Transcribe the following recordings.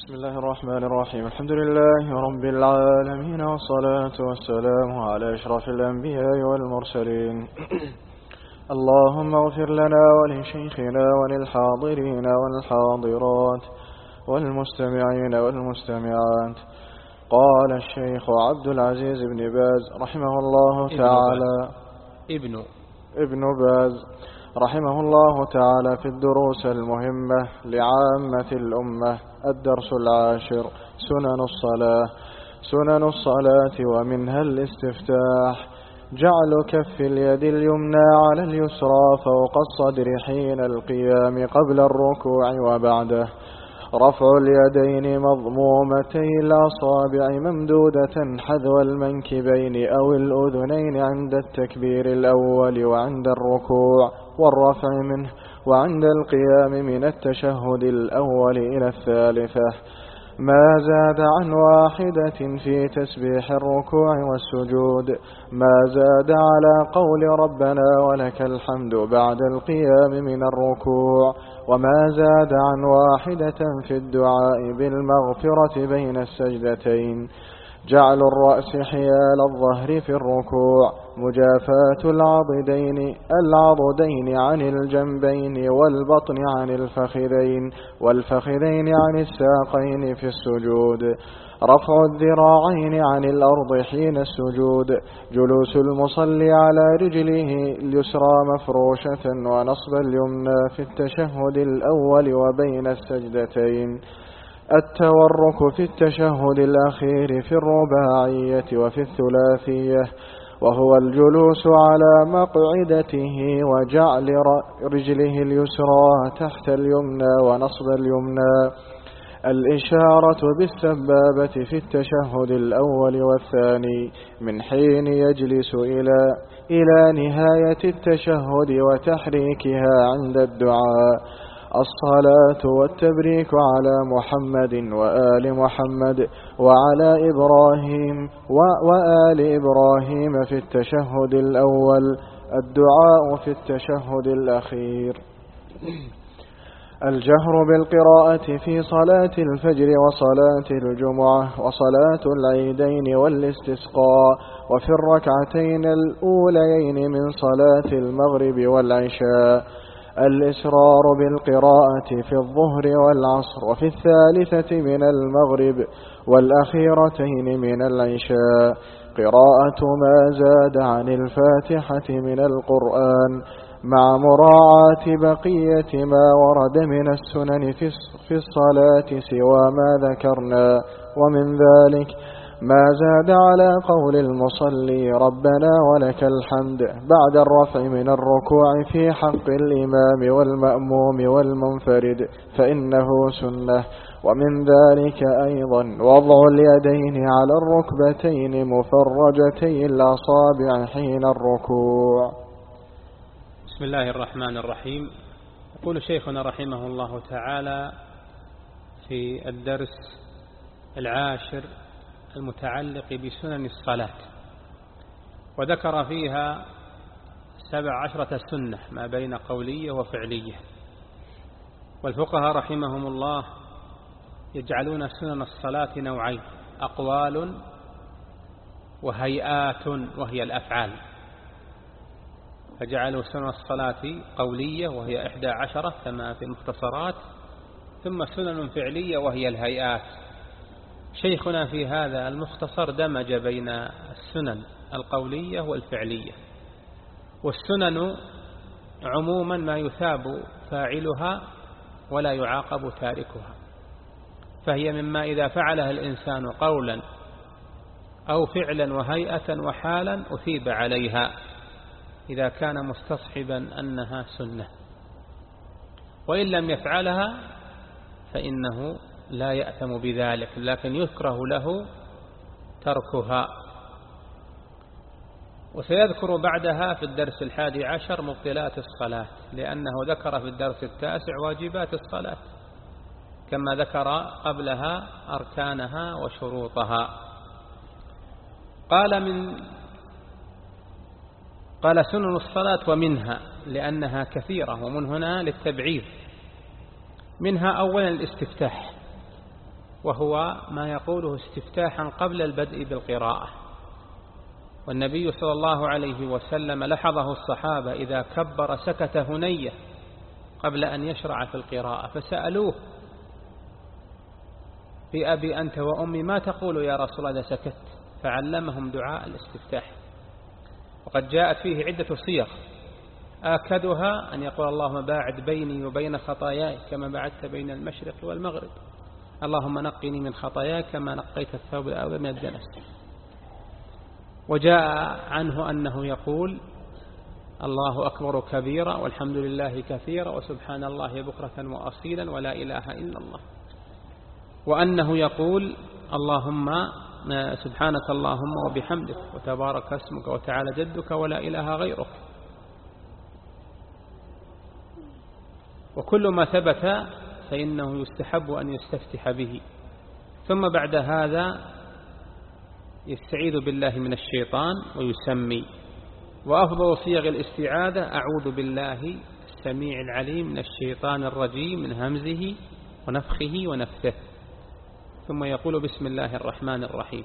بسم الله الرحمن الرحيم. الحمد لله رب العالمين، والصلاة والسلام على أشرف الأنبياء والمرسلين. اللهم اغفر لنا ولشيخنا وللحاضرين والحاضرات والمستمعين والمستمعات. قال الشيخ عبد العزيز بن باز رحمه الله تعالى ابن باز رحمه الله تعالى في الدروس المهمة لعامة الأمة. الدرس 10: سنن الصلاة ومنها الاستفتاح: جعل كف اليد اليمنى على اليسرى فوق الصدر حين القيام قبل الركوع وبعده، رفع اليدين مضمومتي الأصابع ممدودة حذو المنكبين أو الأذنين عند التكبير الأول وعند الركوع والرفع منه، وعند القيام من التشهد الأول إلى الثالثة. ما زاد عن واحدة في تسبيح الركوع والسجود، ما زاد على قول ربنا ولك الحمد بعد القيام من الركوع، وما زاد عن واحدة في الدعاء بالمغفرة بين السجدتين. جعل الرأس حيال الظهر في الركوع، مجافاة العضدين عن الجنبين والبطن عن الفخذين والفخذين عن الساقين في السجود، رفع الذراعين عن الأرض حين السجود، جلوس المصلي على رجله اليسرى مفروشة ونصب اليمنى في التشهد الأول وبين السجدتين، التورك في التشهد الأخير في الرباعية وفي الثلاثية، وهو الجلوس على مقعدته وجعل رجله اليسرى تحت اليمنى ونصب اليمنى، الإشارة بالسبابة في التشهد الأول والثاني من حين يجلس إلى نهاية التشهد وتحريكها عند الدعاء. الصلاة والتبريك على محمد وآل محمد وعلى إبراهيم وآل إبراهيم في التشهد الأول، الدعاء في التشهد الأخير. الجهر بالقراءة في صلاة الفجر وصلاة الجمعة وصلاة العيدين والاستسقاء وفي الركعتين الأوليين من صلاة المغرب والعشاء. الإسرار بالقراءة في الظهر والعصر وفي الثالثة من المغرب والأخيرتين من العشاء. قراءة ما زاد عن الفاتحة من القرآن مع مراعاة بقية ما ورد من السنن في الصلاة سوى ما ذكرنا، ومن ذلك ما زاد على قول المصلي ربنا ولك الحمد بعد الرفع من الركوع في حق الإمام والمأموم والمنفرد فإنه سنة. ومن ذلك أيضا وضع اليدين على الركبتين مفرجتي الأصابع حين الركوع. بسم الله الرحمن الرحيم. يقول شيخنا رحمه الله تعالى في الدرس 10 المتعلق بسنن الصلاة، وذكر فيها 17 سنة ما بين قولية وفعلية. والفقهاء رحمهم الله يجعلون سنن الصلاة نوعين: أقوال وهيئات وهي الأفعال، فجعلوا سنن الصلاة قولية وهي 11 كما في المختصرات، ثم سنن فعلية وهي الهيئات. شيخنا في هذا المختصر دمج بين السنن القولية والفعلية. والسنن عموما ما يثاب فاعلها ولا يعاقب تاركها، فهي مما إذا فعلها الإنسان قولا أو فعلا وهيئة وحالا أثيب عليها إذا كان مستصحبا أنها سنة، وإن لم يفعلها فإنه لا يأثم بذلك، لكن يكره له تركها. وسيذكر بعدها في الدرس 11 مبطلات الصلاة، لأنه ذكر في الدرس 9 واجبات الصلاة كما ذكر قبلها أركانها وشروطها. قال سنن الصلاة ومنها، لأنها كثيرة، ومن هنا للتبعيض. منها أولا الاستفتاح، وهو ما يقوله استفتاحا قبل البدء بالقراءة. والنبي صلى الله عليه وسلم لحظه الصحابة إذا كبر سكت هنية قبل أن يشرع في القراءة، فسألوه: بأبي أنت وأمي ما تقول يا رسول الله إذا سكت؟ فعلمهم دعاء الاستفتاح. وقد جاءت فيه عدة صيغ، آكدها أن يقول: اللهم باعد بيني وبين خطاياي كما بعدت بين المشرق والمغرب، اللهم نقني من خطاياي كما نقيت الثوب الأبيض من الدنس. وجاء عنه أنه يقول: الله أكبر كبيرا والحمد لله كثيرا وسبحان الله بكرة وأصيلا ولا إله إلا الله. وأنه يقول: اللهم سبحانك اللهم وبحمدك وتبارك اسمك وتعالى جدك ولا إله غيرك. وكل ما ثبت فإنه يستحب أن يستفتح به. ثم بعد هذا يستعيذ بالله من الشيطان ويسمي. وأفضل صيغ الاستعاذة: أعوذ بالله السميع العليم من الشيطان الرجيم من همزه ونفخه ونفثه. ثم يقول: بسم الله الرحمن الرحيم.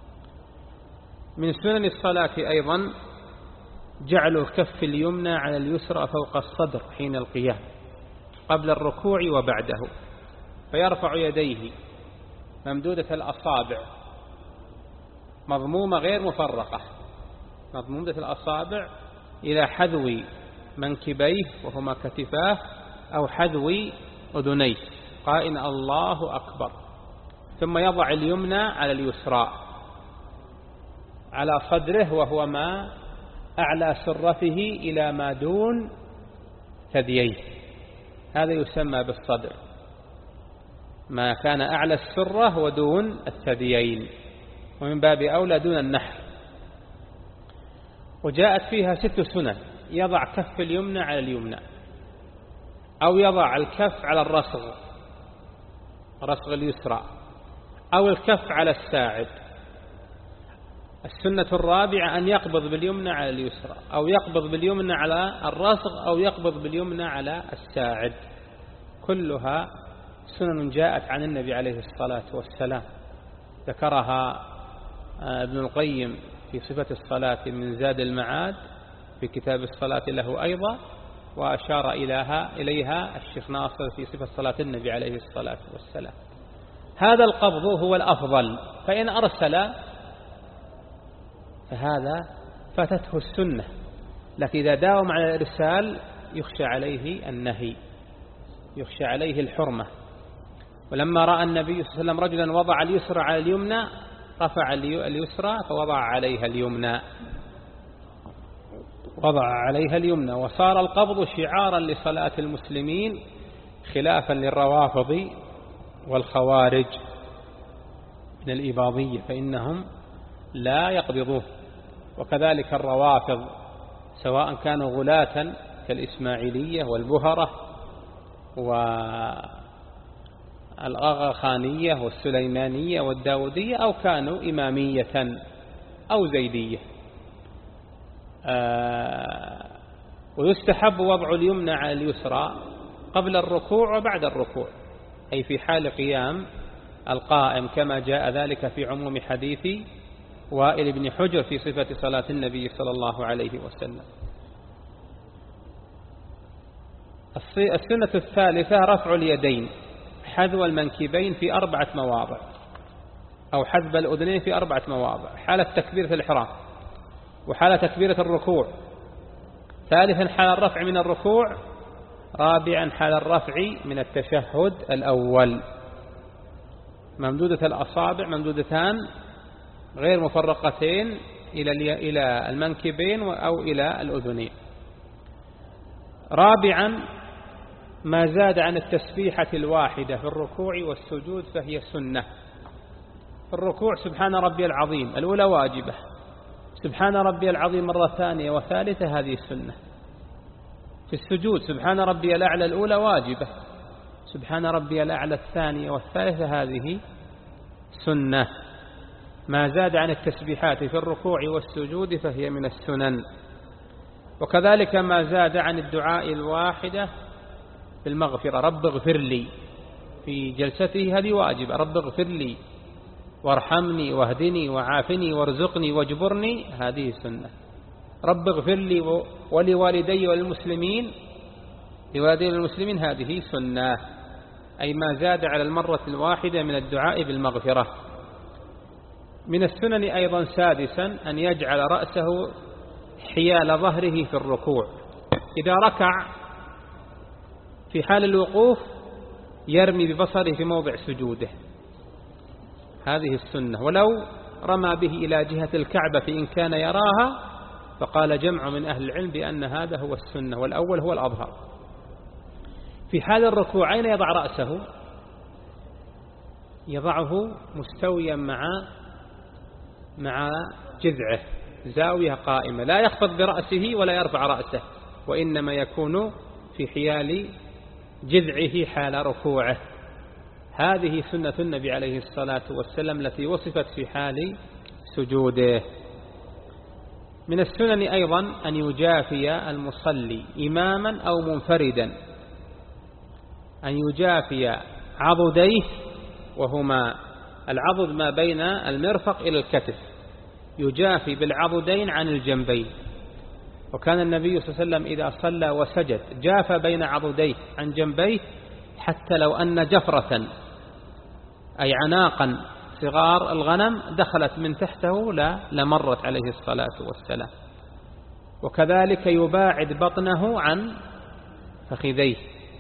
من سنن الصلاة أيضا جعل الكف اليمنى على اليسرى فوق الصدر حين القيام قبل الركوع وبعده، فيرفع يديه ممدودة الأصابع مضمومة غير مفرقة، مضمومة الأصابع إلى حذو منكبيه وهما كتفاه أو حذو أذنيه قائل الله أكبر. ثم يضع اليمنى على اليسرى على صدره وهو ما أعلى سرته إلى ما دون ثدييه، هذا يسمى بالصدر، ما كان أعلى السرة ودون الثديين، ومن باب أولى دون النحر. وجاءت فيها 6 سنن: يضع كف اليمنى على اليمنى، أو يضع الكف على الرسغ، رسغ اليسرى، أو الكف على الساعد. السنة الرابعة أن يقبض باليمنى على اليسرى، أو يقبض باليمنى على الرسغ، أو يقبض باليمنى على الساعد. كلها سنن جاءت عن النبي عليه الصلاة والسلام، ذكرها ابن القيم في صفة الصلاة من زاد المعاد في كتاب الصلاة له أيضا، وأشار إليها الشيخ ناصر في صفة صلاة النبي عليه الصلاة والسلام. هذا القبض هو الأفضل، فإن أرسل فهذا فاتته السنة، لكن إذا داوم على الإرسال يخشى عليه النهي، يخشى عليه الحرمة. ولما رأى النبي صلى الله عليه وسلم رجلا وضع اليسرى على اليمنى رفع اليسرى فوضع عليها اليمنى، وضع عليها اليمنى. وصار القبض شعارا لصلاة المسلمين خلافا للروافض والخوارج من الإباضية، فإنهم لا يقبضوه. وكذلك الروافض سواء كانوا غلاة كالإسماعيلية والبهرة والأغاخانية والسليمانية والداودية، أو كانوا إمامية أو زيدية. ويستحب وضع اليمنى على اليسرى قبل الركوع وبعد الركوع، أي في حال قيام القائم، كما جاء ذلك في عموم حديث وائل بن حجر في صفة صلاة النبي صلى الله عليه وسلم. السنة الثالثة رفع اليدين حذو المنكبين في 4 مواضع، أو حذو الأذنين في 4 مواضع: حالة تكبيرة الإحرام، وحالة تكبيرة الركوع، ثالثا حال الرفع من الركوع، رابعا حال الرفع من التشهد الأول. ممدودة الأصابع ممدودتان غير مفرقتين إلى المنكبين أو إلى الأذنين. رابعا ما زاد عن التسبيحة الواحدة في الركوع والسجود فهي سنة. في الركوع سبحان ربي العظيم الأولى واجبة، سبحان ربي العظيم مرة ثانية وثالثة هذه السنة. في السجود سبحان ربي الأعلى الأولى واجبة، سبحان ربي الأعلى الثانية والثالثة هذه سنة. ما زاد عن التسبيحات في الركوع والسجود فهي من السنن. وكذلك ما زاد عن الدعاء الواحدة بالمغفرة: رب اغفر لي، في جلسته هذه واجبة. رب اغفر لي وارحمني واهدني وعافني وارزقني واجبرني، هذه سنة. رب اغفر لي ولوالدي والمسلمين، لوالدي المسلمين، هذه سنة، أي ما زاد على المرة الواحدة من الدعاء بالمغفرة. من السنن أيضا سادسا أن يجعل رأسه حيال ظهره في الركوع. إذا ركع في حال الوقوف يرمي ببصره في موضع سجوده، هذه السنة. ولو رمى به إلى جهة الكعبة إن كان يراها، فقال جمع من أهل العلم بأن هذا هو السنة، والأول هو الأظهر. في حال الركوع أين يضع رأسه؟ يضعه مستويا مع جذعه، زاوية قائمة، لا يخفض برأسه ولا يرفع رأسه، وإنما يكون في حيال جذعه حال ركوعه. هذه سنة النبي عليه الصلاة والسلام التي وصفت في حال سجوده. من السنن أيضا أن يجافي المصلي إماما أو منفردا، أن يجافي عضديه، وهما العضد ما بين المرفق إلى الكتف، يجافي بالعضدين عن الجنبين. وكان النبي صلى الله عليه وسلم إذا صلى وسجد جاف بين عضديه عن جنبيه، حتى لو أن جفرة أي عناقا صغار الغنم دخلت من تحته لمرت عليه الصلاة والسلام. وكذلك يباعد بطنه عن فخذيه،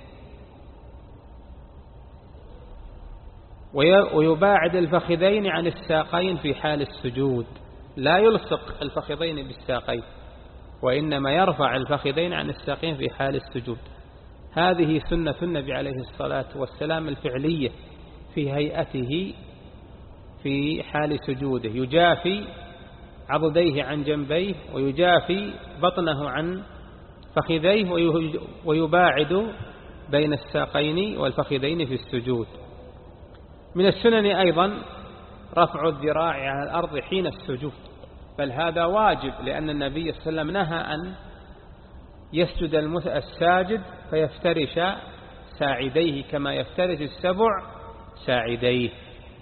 ويباعد الفخذين عن الساقين في حال السجود، لا يلصق الفخذين بالساقين، وإنما يرفع الفخذين عن الساقين في حال السجود. هذه سنة النبي عليه الصلاة والسلام الفعلية في هيئته في حال سجوده، يجافي عضديه عن جنبيه، ويجافي بطنه عن فخذيه، ويباعد بين الساقين والفخذين في السجود. من السنن أيضا رفع الذراع على الأرض حين السجود، بل هذا واجب، لأن النبي صلى الله عليه وسلم نهى أن يسجد الساجد فيفترش ساعديه كما يفترش السبع ساعديه،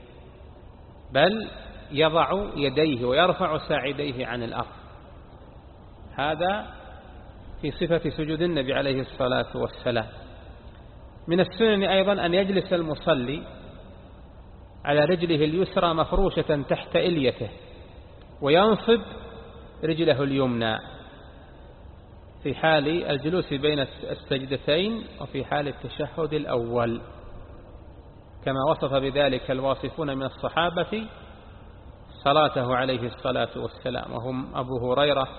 بل يضع يديه ويرفع ساعديه عن الأرض. هذا في صفة سجود النبي عليه الصلاة والسلام. من السنن أيضا أن يجلس المصلي على رجله اليسرى مفروشة تحت إليته، وينصب رجله اليمنى في حال الجلوس بين السجدتين وفي حال التشهد الأول، كما وصف بذلك الواصفون من الصحابة صلاته عليه الصلاة والسلام، وهم أبو هريرة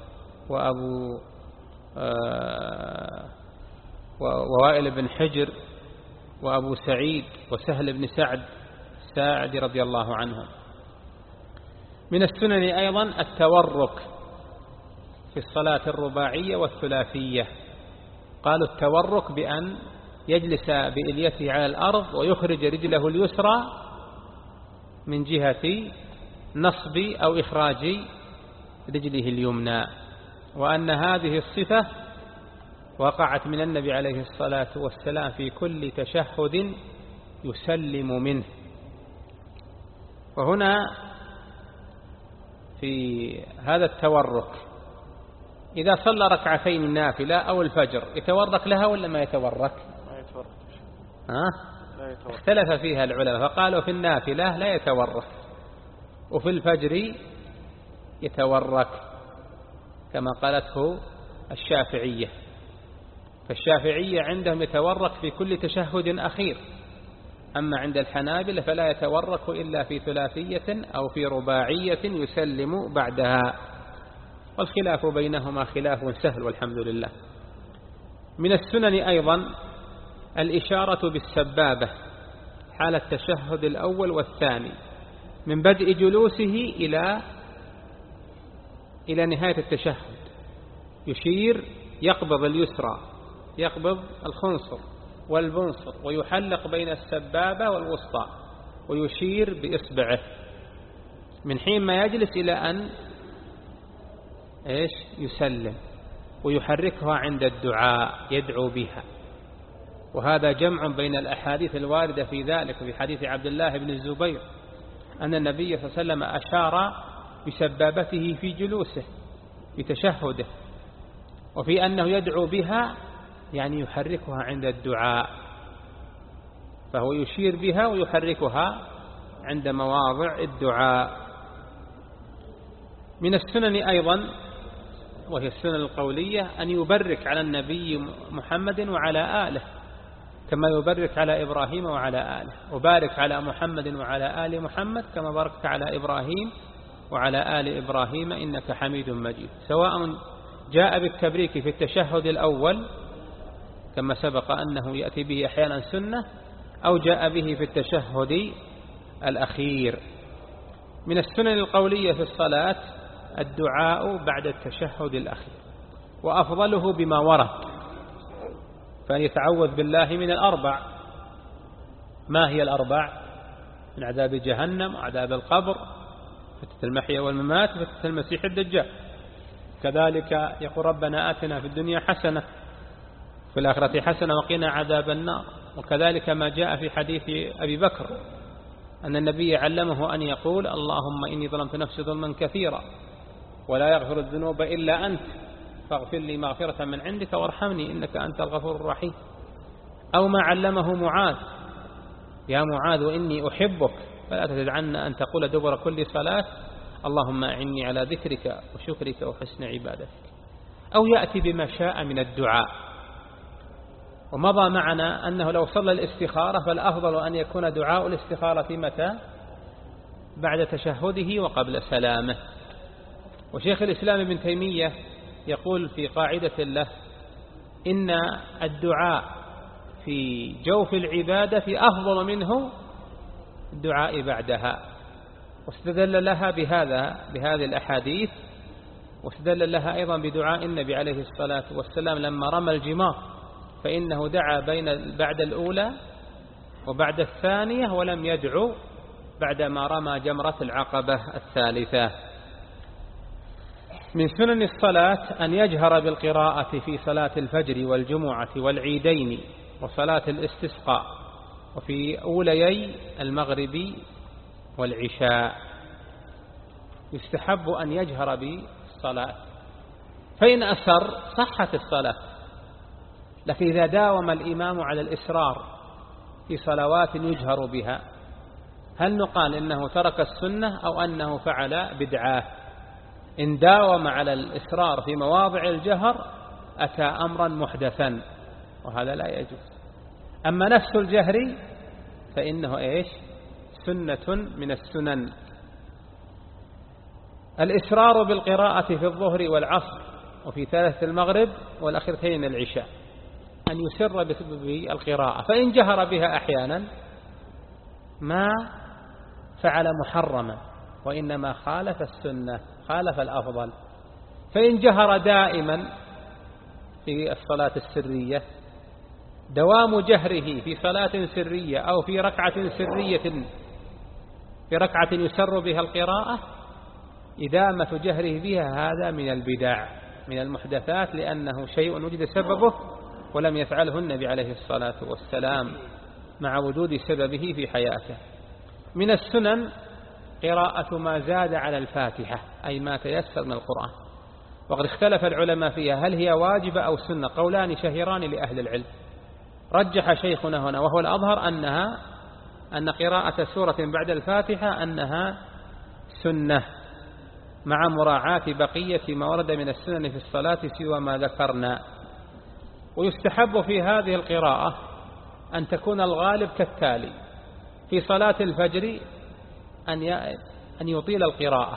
ووائل بن حجر وأبو سعيد وسهل بن ساعد رضي الله عنهم. من السنن أيضا التورك في الصلاة الرباعية والثلاثية. قالوا التورك بأن يجلس بإليته على الأرض ويخرج رجله اليسرى من جهة نصب أو إخراج رجله اليمنى، وأن هذه الصفة وقعت من النبي عليه الصلاة والسلام في كل تشهد يسلم منه. وهنا في هذا التورك إذا صلى ركعتين النافلة أو الفجر يتورك لها ولا ما يتورك؟ ما يتورك. لا يتورك. اختلف فيها العلماء، فقالوا في النافلة لا يتورك، وفي الفجر يتورك كما قالته الشافعية. فالشافعية عندهم يتورك في كل تشهد أخير، أما عند الحنابلة فلا يتورك إلا في ثلاثية أو في رباعية يسلم بعدها، والخلاف بينهما خلاف سهل والحمد لله. من السنن أيضا الإشارة بالسبابة حال التشهد الأول والثاني، من بدء جلوسه إلى نهاية التشهد، يشير، يقبض اليسرى، يقبض الخنصر والبنصر، ويحلق بين السبابة والوسطى، ويشير بإصبعه من حين ما يجلس إلى أن يسلم، ويحركها عند الدعاء يدعو بها. وهذا جمع بين الأحاديث الواردة في ذلك. في حديث عبد الله بن الزبير أن النبي صلى الله عليه وسلم أشار بسبابته في جلوسه في تشهده، وفي أنه يدعو بها يعني يحركها عند الدعاء، فهو يشير بها ويحركها عند مواضع الدعاء. من السنن أيضا وهي السنن القولية أن يبرك على النبي محمد وعلى آله كما يبرك على إبراهيم وعلى آله، وبارك على محمد وعلى آل محمد كما باركت على إبراهيم وعلى آل إبراهيم إنك حميد مجيد، سواء جاء بالتبريك في التشهد الأول كما سبق أنه يأتي به أحيانا سنة، أو جاء به في التشهد الأخير. من السنن القولية في الصلاة الدعاء بعد التشهد الأخير، وأفضله بما ورد، فأن يتعوذ بالله من الأربع. ما هي الأربع؟ من عذاب جهنم وعذاب القبر، فتنة المحيا والممات، فتنة المسيح الدجال. كذلك يقول ربنا آتنا في الدنيا حسنة في الآخرة حسنة وقنا عذاب النار. وكذلك ما جاء في حديث أبي بكر أن النبي علمه أن يقول اللهم إني ظلمت نفسي ظلما كثيرا ولا يغفر الذنوب إلا أنت فاغفر لي مغفرة من عندك وارحمني إنك أنت الغفور الرحيم. أو ما علمه معاذ يا معاذ إني أحبك فلا تدعن أن تقول دبر كل صلاة اللهم أعني على ذكرك وشكرك وحسن عبادتك. أو يأتي بما شاء من الدعاء. ومضى معنا أنه لو صلى الاستخارة فالأفضل أن يكون دعاء الاستخارة متى؟ بعد تشهده وقبل سلامه. وشيخ الإسلام ابن تيمية يقول في قاعدة له إن الدعاء في جوف العبادة أفضل منه الدعاء بعدها، واستدل لها بهذه الأحاديث، واستدل لها أيضا بدعاء النبي عليه الصلاة والسلام لما رمى الجمار، فإنه دعا بعد الأولى وبعد الثانية ولم يدعو بعدما رمى جمرة العقبة الثالثة. من سنن الصلاة أن يجهر بالقراءة في صلاة الفجر والجمعة والعيدين وصلاة الاستسقاء وفي أوليي المغرب والعشاء. يستحب أن يجهر بالصلاة، فإن أسر صحت الصلاة. لكن إذا داوم الإمام على الإسرار في صلوات يجهر بها، هل نقال إنه ترك السنة أو أنه فعل بدعة؟ إن داوم على الإسرار في مواضع الجهر أتى أمرا محدثا، وهذا لا يجوز. أما نفس الجهر فإنه سنة من السنن. الإسرار بالقراءة في الظهر والعصر وفي ثالث المغرب والأخيرتين العشاء، أن يسر بالقراءة، فإن جهر بها أحيانا ما فعل محرما وإنما خالف السنة، خالف الأفضل. فإن جهر دائما في الصلاة السرية، دوام جهره في صلاة سرية أو في ركعة سرية في ركعة يسر بها القراءة، إدامة جهره بها هذا من البدع من المحدثات، لأنه شيء وجد سببه ولم يفعله النبي عليه الصلاة والسلام مع وجود سببه في حياته. من السنن قراءة ما زاد على الفاتحة، أي ما تيسر من القرآن. وقد اختلف العلماء فيها هل هي واجبة أو سنة، قولان شهيران لأهل العلم. رجح شيخنا هنا وهو الأظهر أن قراءة سورة بعد الفاتحة أنها سنة، مع مراعاة بقية ما ورد من السنن في الصلاة سوى ما ذكرنا. ويستحب في هذه القراءة أن تكون الغالب كالتالي: في صلاة الفجر أن يطيل القراءة،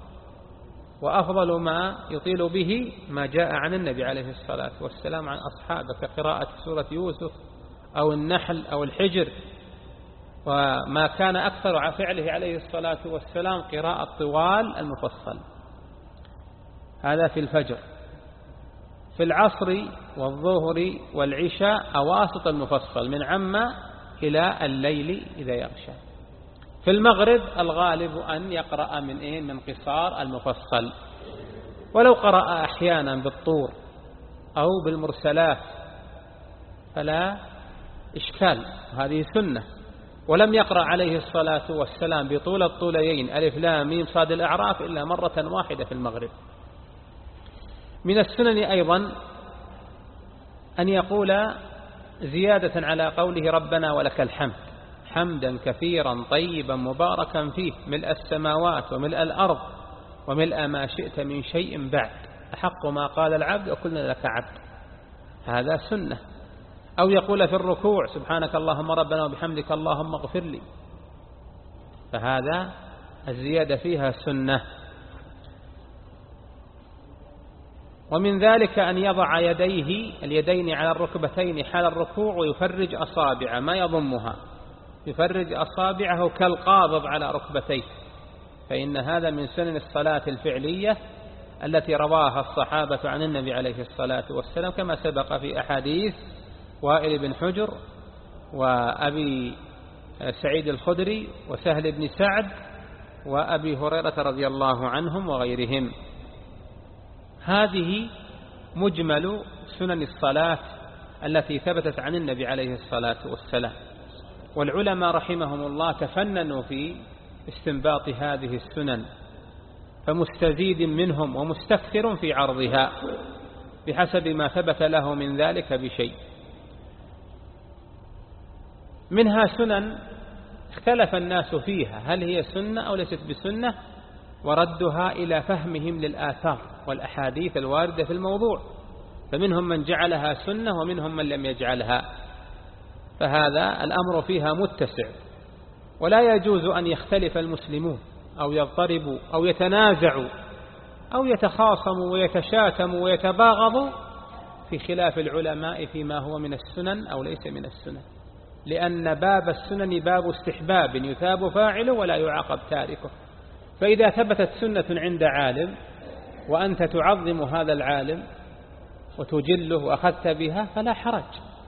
وأفضل ما يطيل به ما جاء عن النبي عليه الصلاة والسلام عن أصحابه كقراءة سورة يوسف أو النحل أو الحجر. وما كان أكثر فعله عليه الصلاة والسلام قراءة طوال المفصل، هذا في الفجر. في العصر والظهر والعشاء أواسط المفصل من عما إلى الليل إذا يغشى. في المغرب الغالب أن يقرأ من قصار المفصل، ولو قرأ أحيانا بالطور أو بالمرسلات فلا إشكال، هذه سنة. ولم يقرأ عليه الصلاة والسلام بطول الطوليين ألف لام ميم صاد الأعراف إلا مرة واحدة في المغرب. من السنن أيضا أن يقول زيادة على قوله ربنا ولك الحمد حمدا كثيرا طيبا مباركا فيه ملء السماوات وملء الأرض وملء ما شئت من شيء بعد أحق ما قال العبد وكلنا لك عبد. هذا سنة. أو يقول في الركوع سبحانك اللهم ربنا وبحمدك اللهم اغفر لي، فهذا الزيادة فيها سنة. ومن ذلك أن يضع اليدين على الركبتين حال الركوع ويفرج أصابع ما يضمها، يفرج أصابعه كالقابض على ركبتيه، فإن هذا من سنن الصلاة الفعلية التي رواها الصحابة عن النبي عليه الصلاة والسلام، كما سبق في أحاديث وائل بن حجر وأبي سعيد الخدري وسهل بن سعد وأبي هريرة رضي الله عنهم وغيرهم. هذه مجمل سنن الصلاة التي ثبتت عن النبي عليه الصلاة والسلام. والعلماء رحمهم الله تفننوا في استنباط هذه السنن، فمستزيد منهم ومستكثر في عرضها بحسب ما ثبت له من ذلك بشيء. منها سنن اختلف الناس فيها هل هي سنة أو ليست بسنة، وردها إلى فهمهم للآثار والأحاديث الواردة في الموضوع، فمنهم من جعلها سنة ومنهم من لم يجعلها، فهذا الأمر فيها متسع. ولا يجوز أن يختلف المسلمون أو يضطربوا أو يتنازعوا أو يتخاصموا ويتشاتموا ويتباغضوا في خلاف العلماء فيما هو من السنن أو ليس من السنن، لأن باب السنن باب استحباب يثاب فاعله ولا يعاقب تاركه. فإذا ثبتت سنة عند عالم وأنت تعظم هذا العالم وتجله وأخذت بها فلا حرج،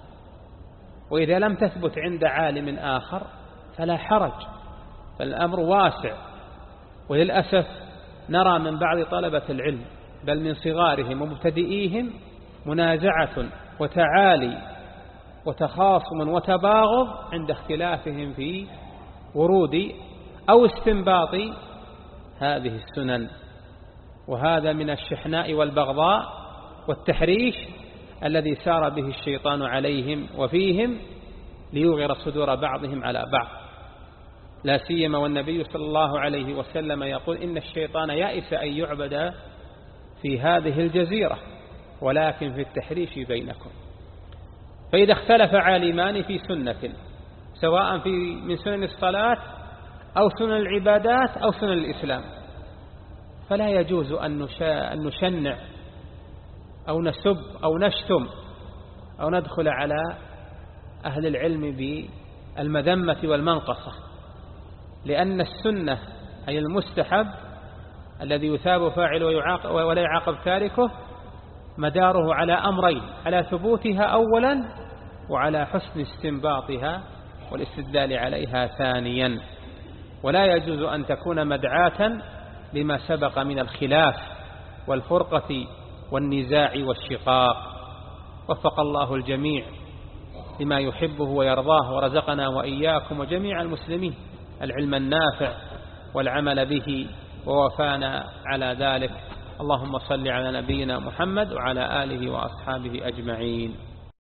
وإذا لم تثبت عند عالم آخر فلا حرج، فالأمر واسع. وللأسف نرى من بعض طلبة العلم بل من صغارهم ومبتدئيهم منازعة وتعالي وتخاصم وتباغض عند اختلافهم في ورود أو استنباط هذه السنن، وهذا من الشحناء والبغضاء والتحريش الذي سار به الشيطان عليهم وفيهم ليغر صدور بعضهم على بعض، لا سيما والنبي صلى الله عليه وسلم يقول إن الشيطان يئس أن يعبد في هذه الجزيرة ولكن في التحريش بينكم. فإذا اختلف عالمان في سنة سواء من سنن الصلاة أو سنن العبادات أو سنن الإسلام، فلا يجوز أن نشنع أو نسب أو نشتم أو ندخل على أهل العلم بالمذمة والمنقصة، لأن السنة أي المستحب الذي يثاب فاعله ولا يعاقب تاركه مداره على أمرين: على ثبوتها أولا وعلى حسن استنباطها والاستدلال عليها ثانيا. ولا يجوز أن تكون مدعاة لما سبق من الخلاف والفرقة والنزاع والشقاق. وفق الله الجميع لما يحبه ويرضاه، ورزقنا وإياكم وجميع المسلمين العلم النافع والعمل به، ووفانا على ذلك. اللهم صل على نبينا محمد وعلى آله وأصحابه أجمعين.